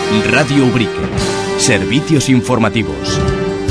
Radio Ubrique. Servicios informativos.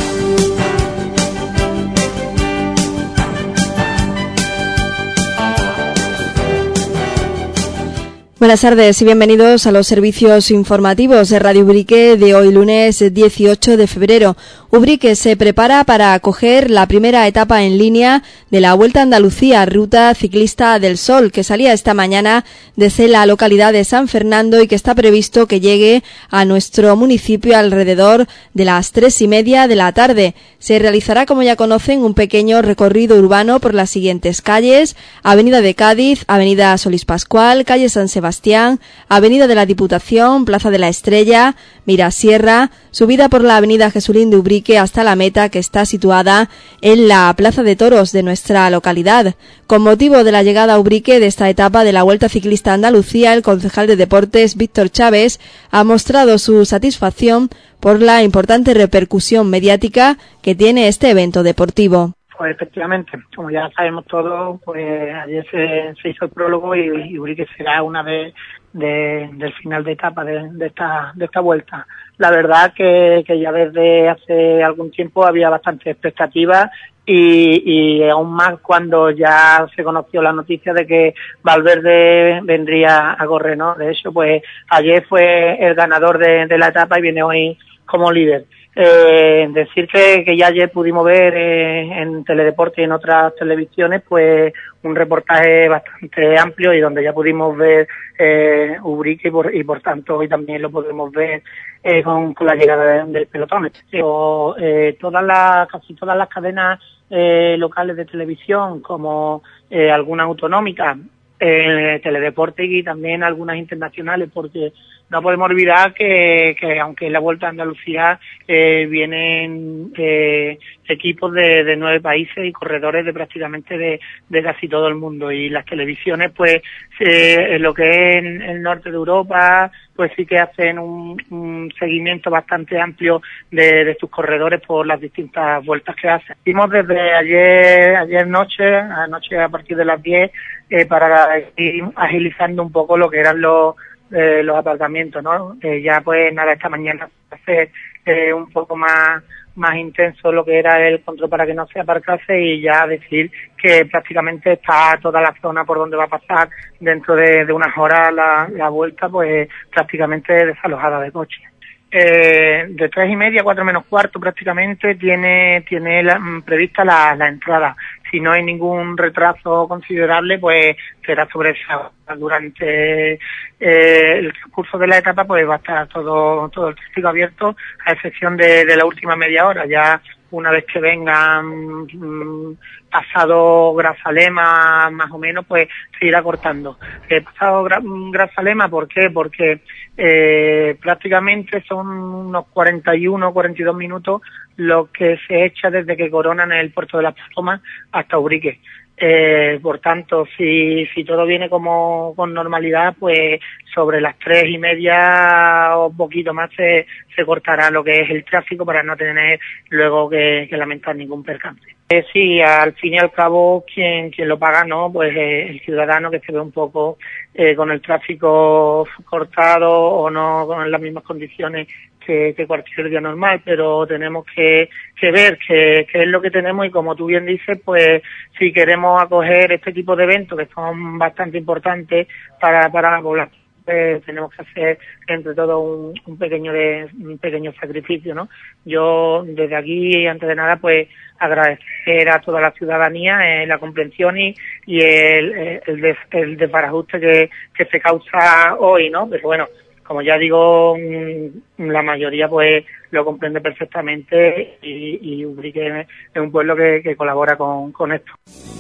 Buenas tardes y bienvenidos a los servicios informativos de Radio Ubrique de hoy lunes 18 de febrero. Ubrique se prepara para acoger la primera etapa en línea de la Vuelta a Andalucía, Ruta Ciclista del Sol, que salía esta mañana desde la localidad de San Fernando y que está previsto que llegue a nuestro municipio alrededor de las 3:30 de la tarde. Se realizará, como ya conocen, un pequeño recorrido urbano por las siguientes calles: Avenida de Cádiz, Avenida Solís Pascual, calle San Sebastián, Avenida de la Diputación, Plaza de la Estrella, Mirasierra, subida por la Avenida Jesulín de Ubrique hasta la meta, que está situada en la Plaza de Toros de nuestra localidad. Con motivo de la llegada a Ubrique de esta etapa de la Vuelta Ciclista a Andalucía, el concejal de Deportes, Víctor Chávez, ha mostrado su satisfacción por la importante repercusión mediática que tiene este evento deportivo. Pues efectivamente, como ya sabemos todos, pues ayer se hizo el prólogo y Ubrique será una del final de etapa de esta vuelta. La verdad que ya desde hace algún tiempo había bastante expectativa y aún más cuando ya se conoció la noticia de que Valverde vendría a correr, ¿no? De hecho, pues ayer fue el ganador de la etapa y viene hoy como líder. Decir que ya ayer pudimos ver en Teledeporte y en otras televisiones pues un reportaje bastante amplio y donde ya pudimos ver Ubrique y por tanto hoy también lo podemos ver con la llegada del pelotón. Pero casi todas las cadenas locales de televisión, como algunas autonómicas, Teledeporte y también algunas internacionales, porque no podemos olvidar que aunque en la Vuelta a Andalucía vienen equipos de 9 países y corredores de prácticamente de casi todo el mundo, y las televisiones pues en lo que es en el norte de Europa pues sí que hacen un seguimiento bastante amplio de sus corredores por las distintas vueltas que hacen. Hicimos desde ayer noche a partir de las 10 para ir agilizando un poco lo que eran los aparcamientos, ¿no? Ya pues nada, esta mañana hacer un poco más intenso lo que era el control para que no se aparcase y ya decir que prácticamente está toda la zona por donde va a pasar dentro de unas horas la vuelta pues prácticamente desalojada de coches. De 3:30 a 4 menos cuarto prácticamente tiene prevista la entrada. Si no hay ningún retraso considerable, pues será sobre esa hora. Durante el curso de la etapa pues va a estar todo el tráfico abierto, a excepción de la última media hora. Ya una vez que vengan pasado Grazalema más o menos, pues se irá cortando. Pasado Grazalema, ¿por qué? Porque prácticamente son unos 42 minutos lo que se echa desde que coronan el puerto de Las Palomas hasta Ubrique. Por tanto, si todo viene con normalidad, pues sobre las 3:30 o poquito más se cortará lo que es el tráfico para no tener luego que lamentar ningún percance. Sí, al fin y al cabo, quien lo paga, ¿no? Pues el ciudadano, que se ve un poco con el tráfico cortado o no con las mismas condiciones que cualquier día normal, pero tenemos que ver qué es lo que tenemos y, como tú bien dices, pues si queremos acoger este tipo de eventos que son bastante importantes para la población, pues tenemos que hacer entre todos un pequeño sacrificio, ¿no? Yo desde aquí, antes de nada, pues agradecer a toda la ciudadanía la comprensión y el desbarajuste que se causa hoy, ¿no? Pero bueno, como ya digo, la mayoría pues lo comprende perfectamente y Ubrique es un pueblo que colabora con esto.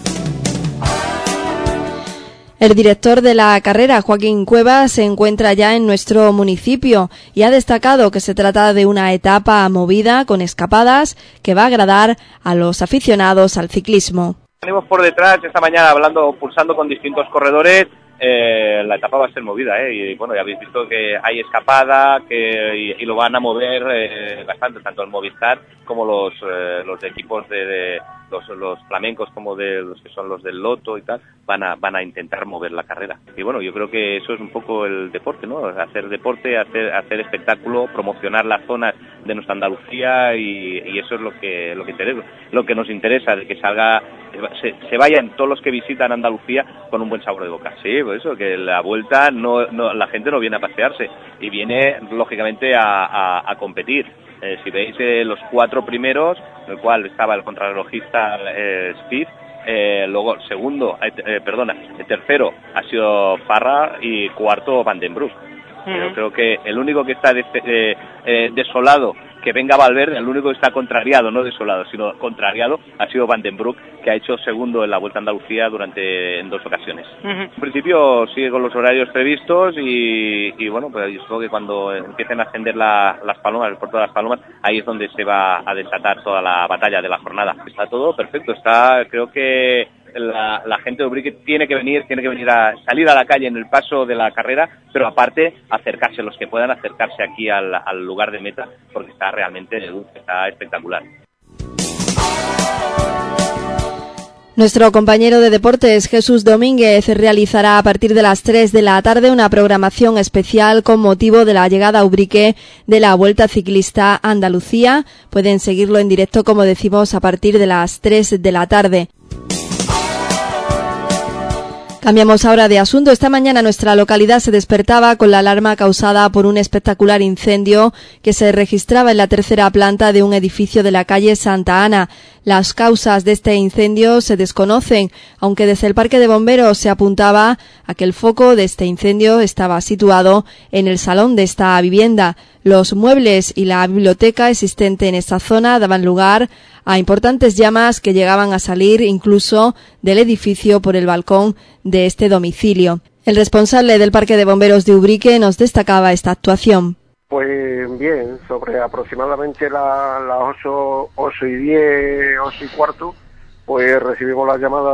El director de la carrera, Joaquín Cuevas, se encuentra ya en nuestro municipio y ha destacado que se trata de una etapa movida con escapadas que va a agradar a los aficionados al ciclismo. Venimos por detrás esta mañana pulsando con distintos corredores la etapa va a ser movida, y bueno, ya habéis visto que hay escapada, y lo van a mover bastante, tanto el Movistar como los equipos de los flamencos, como de los que son los del Loto y tal, van a intentar mover la carrera. Y bueno, yo creo que eso es un poco el deporte, ¿no? Hacer deporte, hacer espectáculo, promocionar las zonas de nuestra Andalucía, y eso es lo que nos interesa, de que salga, se vayan todos los que visitan Andalucía con un buen sabor de boca. Sí, pues eso, que la vuelta la gente no viene a pasearse, y viene lógicamente a competir. Si veis los 4 primeros, en el cual estaba el contrarrelojista Speed, luego el tercero ha sido Parra y cuarto Van den Broek. Yo creo que el único que está desolado, que venga Valverde, el único que está contrariado, no desolado, sino contrariado, ha sido Van den Broek, que ha hecho segundo en la Vuelta a Andalucía en 2 ocasiones. En principio sigue con los horarios previstos, y bueno, pues yo creo que cuando empiecen a ascender las Palomas, el puerto de las Palomas, ahí es donde se va a desatar toda la batalla de la jornada. Está todo perfecto, creo que la gente de Ubrique tiene que venir a salir a la calle en el paso de la carrera, pero aparte acercarse, los que puedan acercarse aquí al lugar de meta, porque está realmente está espectacular. Nuestro compañero de deportes, Jesús Domínguez, realizará a partir de las 3 de la tarde una programación especial con motivo de la llegada a Ubrique de la Vuelta Ciclista Andalucía. Pueden seguirlo en directo, como decimos, a partir de las 3 de la tarde. Cambiamos ahora de asunto. Esta mañana nuestra localidad se despertaba con la alarma causada por un espectacular incendio que se registraba en la 3ª planta de un edificio de la calle Santa Ana. Las causas de este incendio se desconocen, aunque desde el Parque de Bomberos se apuntaba a que el foco de este incendio estaba situado en el salón de esta vivienda. Los muebles y la biblioteca existente en esta zona daban lugar a importantes llamas que llegaban a salir incluso del edificio por el balcón de este domicilio. El responsable del Parque de Bomberos de Ubrique nos destacaba esta actuación. Pues bien, sobre aproximadamente las 8:10, 8:15, pues recibimos la llamada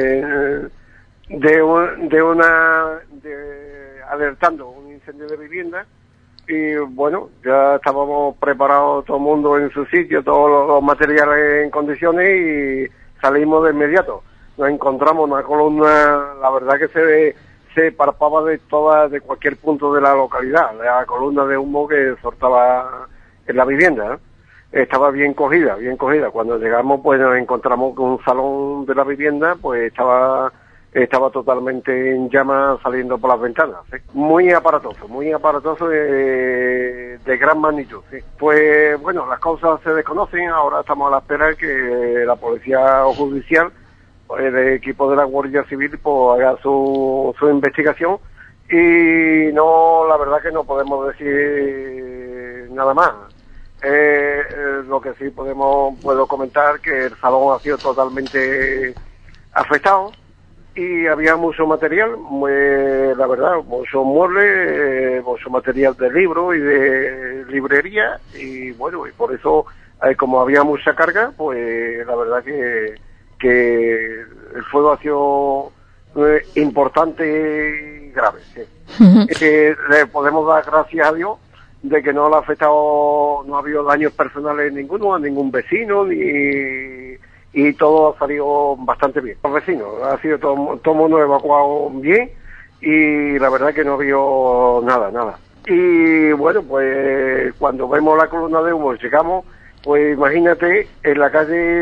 alertando un incendio de vivienda. Y bueno, ya estábamos preparados, todo el mundo en su sitio, todos los materiales en condiciones, y salimos de inmediato. Nos encontramos una columna, la verdad que se parpaba de cualquier punto de la localidad, la columna de humo que soltaba en la vivienda, ¿eh? Estaba bien cogida. Cuando llegamos, pues nos encontramos con un salón de la vivienda, pues estaba totalmente en llamas saliendo por las ventanas, ¿sí? Muy aparatoso de gran magnitud, ¿sí? Pues bueno, las causas se desconocen, ahora estamos a la espera de que la policía judicial, el equipo de la Guardia Civil, pues haga su investigación, y la verdad que no podemos decir nada más. Lo que sí puedo comentar que el salón ha sido totalmente afectado, y había mucho material, la verdad, muchos muebles, mucho material de libros y de librería, y bueno, y por eso, como había mucha carga, pues la verdad que el fuego ha sido importante y grave, sí. Le podemos dar gracias a Dios de que no le ha afectado, no ha habido daños personales ninguno, a ningún vecino, y todo ha salido bastante bien. Los vecinos, ha sido todo mundo evacuado bien, y la verdad que no ha habido nada. Y bueno, pues cuando vemos la columna de humo, llegamos, pues imagínate, en la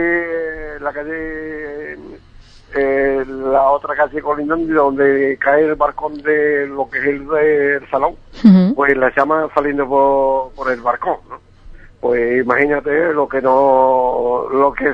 otra calle colindante, donde cae el balcón de lo que es el salón, pues las llamas saliendo por el balcón, ¿no? Pues imagínate lo que nos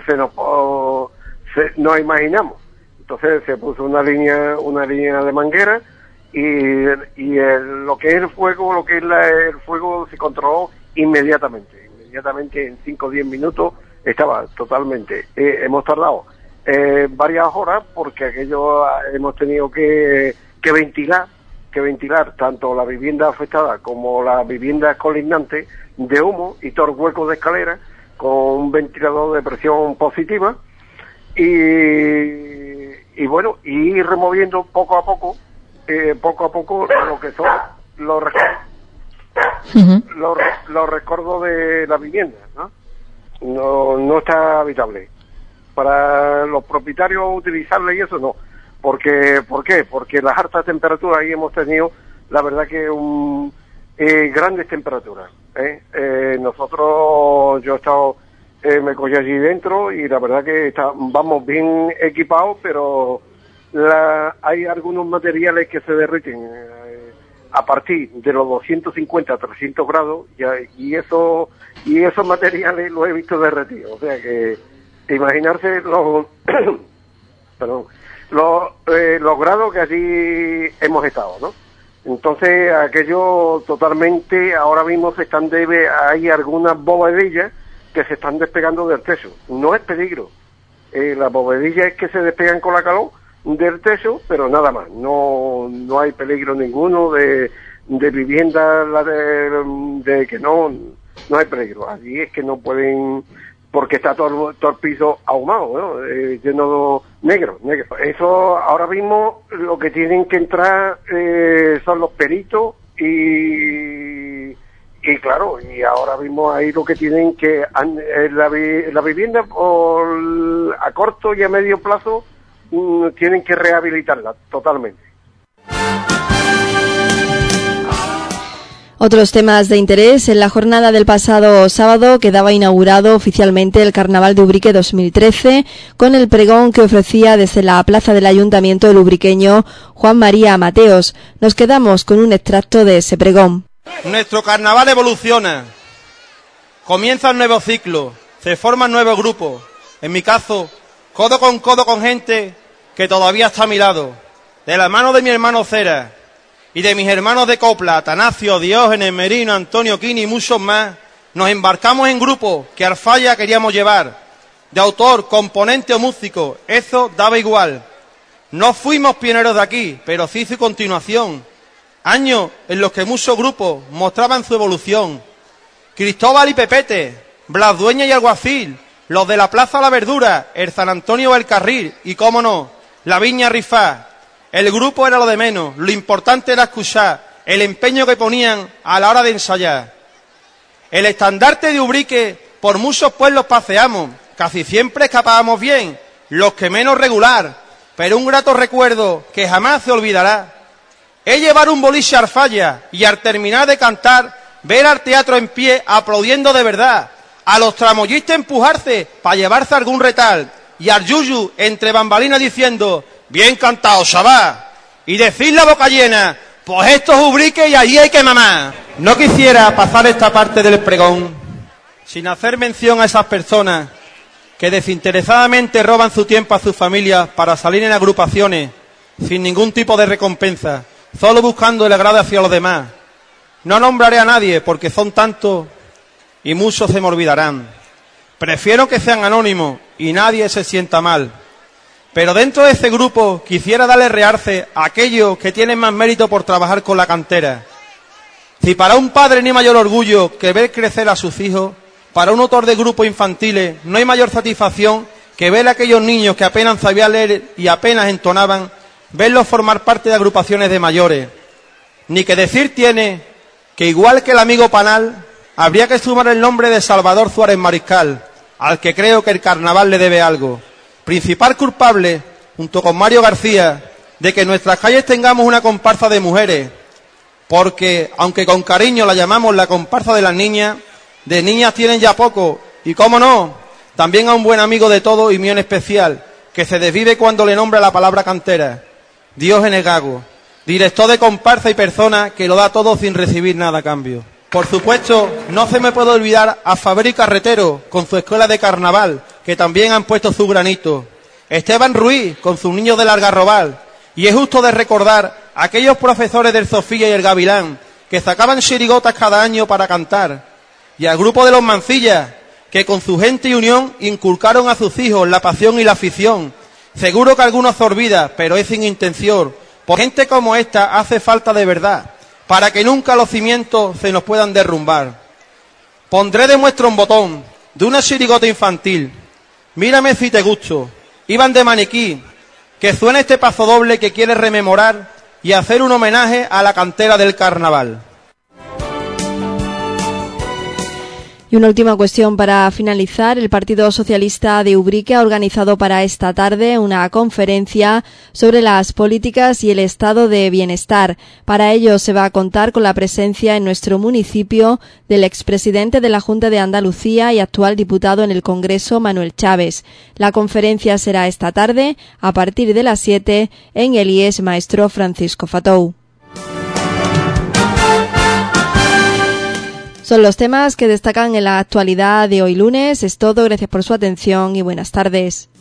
imaginamos. Entonces se puso una línea de manguera, y lo que es el fuego, el fuego se controló inmediatamente en 5 o 10 minutos estaba totalmente. Hemos tardado varias horas, porque aquello hemos tenido que ventilar tanto la vivienda afectada como las viviendas colindantes de humo, y todo el hueco de escalera con un ventilador de presión positiva, y bueno, y ir removiendo poco a poco poco a poco lo que son los recuerdos de la vivienda, ¿no? No está habitable. Para los propietarios utilizarla y eso no. ¿Por qué? Porque las altas temperaturas ahí hemos tenido, la verdad que grandes temperaturas. Nosotros, yo he estado, me cogí allí dentro y la verdad que vamos bien equipados, pero hay algunos materiales que se derriten a partir de los 250 a 300 grados y esos materiales los he visto derretidos. O sea que imaginarse los grados que allí hemos estado, ¿no? Entonces aquello totalmente, ahora mismo hay algunas bovedillas que se están despegando del techo. No es peligro, las bovedillas es que se despegan con la calor del techo, pero nada más, no hay peligro ninguno de vivienda, de que no hay peligro. Allí es que no pueden, porque está todo el piso ahumado, ¿no? Lleno negro. Eso ahora mismo lo que tienen que entrar son los peritos y claro, y ahora mismo ahí lo que tienen que la vivienda a corto y a medio plazo tienen que rehabilitarla totalmente. Otros temas de interés. En la jornada del pasado sábado quedaba inaugurado oficialmente el Carnaval de Ubrique 2013 con el pregón que ofrecía desde la plaza del Ayuntamiento el ubriqueño Juan María Mateos. Nos quedamos con un extracto de ese pregón. Nuestro carnaval evoluciona, comienza un nuevo ciclo, se forman nuevos grupos, en mi caso, codo con gente que todavía está a mi lado, de la mano de mi hermano Cera y de mis hermanos de copla, Atanasio, Diógenes, Merino, Antonio Quini y muchos más, nos embarcamos en grupos que al falla queríamos llevar, de autor, componente o músico, eso daba igual. No fuimos pioneros de aquí, pero sí su continuación. Años en los que muchos grupos mostraban su evolución. Cristóbal y Pepete, Blas Dueña y Alguacil, los de la Plaza La Verdura, el San Antonio o el Carril, y cómo no, la Viña Rifá. El grupo era lo de menos, lo importante era escuchar, el empeño que ponían a la hora de ensayar. El estandarte de Ubrique, por muchos pueblos paseamos, casi siempre escapábamos bien, los que menos regular, pero un grato recuerdo que jamás se olvidará. Es llevar un boliche al falla y al terminar de cantar, ver al teatro en pie aplaudiendo de verdad, a los tramoyistas empujarse para llevarse algún retal y al yuyu entre bambalinas diciendo, bien cantado, chaval, y decir la boca llena, pues esto es Ubrique y allí hay que mamar. No quisiera pasar esta parte del pregón sin hacer mención a esas personas que desinteresadamente roban su tiempo a sus familias para salir en agrupaciones sin ningún tipo de recompensa, solo buscando el agrado hacia los demás. No nombraré a nadie porque son tantos y muchos se me olvidarán. Prefiero que sean anónimos y nadie se sienta mal. Pero dentro de ese grupo quisiera darle realce a aquellos que tienen más mérito por trabajar con la cantera. Si para un padre no hay mayor orgullo que ver crecer a sus hijos, para un autor de grupos infantiles no hay mayor satisfacción que ver a aquellos niños que apenas sabían leer y apenas entonaban, verlos formar parte de agrupaciones de mayores. Ni que decir tiene que, igual que el amigo Panal, habría que sumar el nombre de Salvador Suárez Mariscal, al que creo que el carnaval le debe algo. Principal culpable, junto con Mario García, de que en nuestras calles tengamos una comparsa de mujeres, porque, aunque con cariño la llamamos la comparsa de las niñas, de niñas tienen ya poco, y cómo no, también a un buen amigo de todo y mío en especial, que se desvive cuando le nombra la palabra cantera, Diógenes Gago, director de comparsa y persona que lo da todo sin recibir nada a cambio. Por supuesto, no se me puede olvidar a Faber y Carretero, con su escuela de carnaval, que también han puesto su granito. Esteban Ruiz, con sus niños del Algarrobal. Y es justo de recordar a aquellos profesores del Sofía y el Gavilán, que sacaban chirigotas cada año para cantar. Y al grupo de los Mancillas, que con su gente y unión inculcaron a sus hijos la pasión y la afición. Seguro que algunos se olvida, pero es sin intención. Por gente como esta hace falta de verdad, para que nunca los cimientos se nos puedan derrumbar. Pondré de muestra un botón de una chirigota infantil. Mírame si te gusto. Iban de maniquí. Que suene este paso doble que quiere rememorar y hacer un homenaje a la cantera del carnaval. Y una última cuestión para finalizar. El Partido Socialista de Ubrique ha organizado para esta tarde una conferencia sobre las políticas y el estado de bienestar. Para ello se va a contar con la presencia en nuestro municipio del expresidente de la Junta de Andalucía y actual diputado en el Congreso, Manuel Chávez. La conferencia será esta tarde a partir de las 7 en el IES Maestro Francisco Fatou. Son los temas que destacan en la actualidad de hoy lunes. Es todo, gracias por su atención y buenas tardes.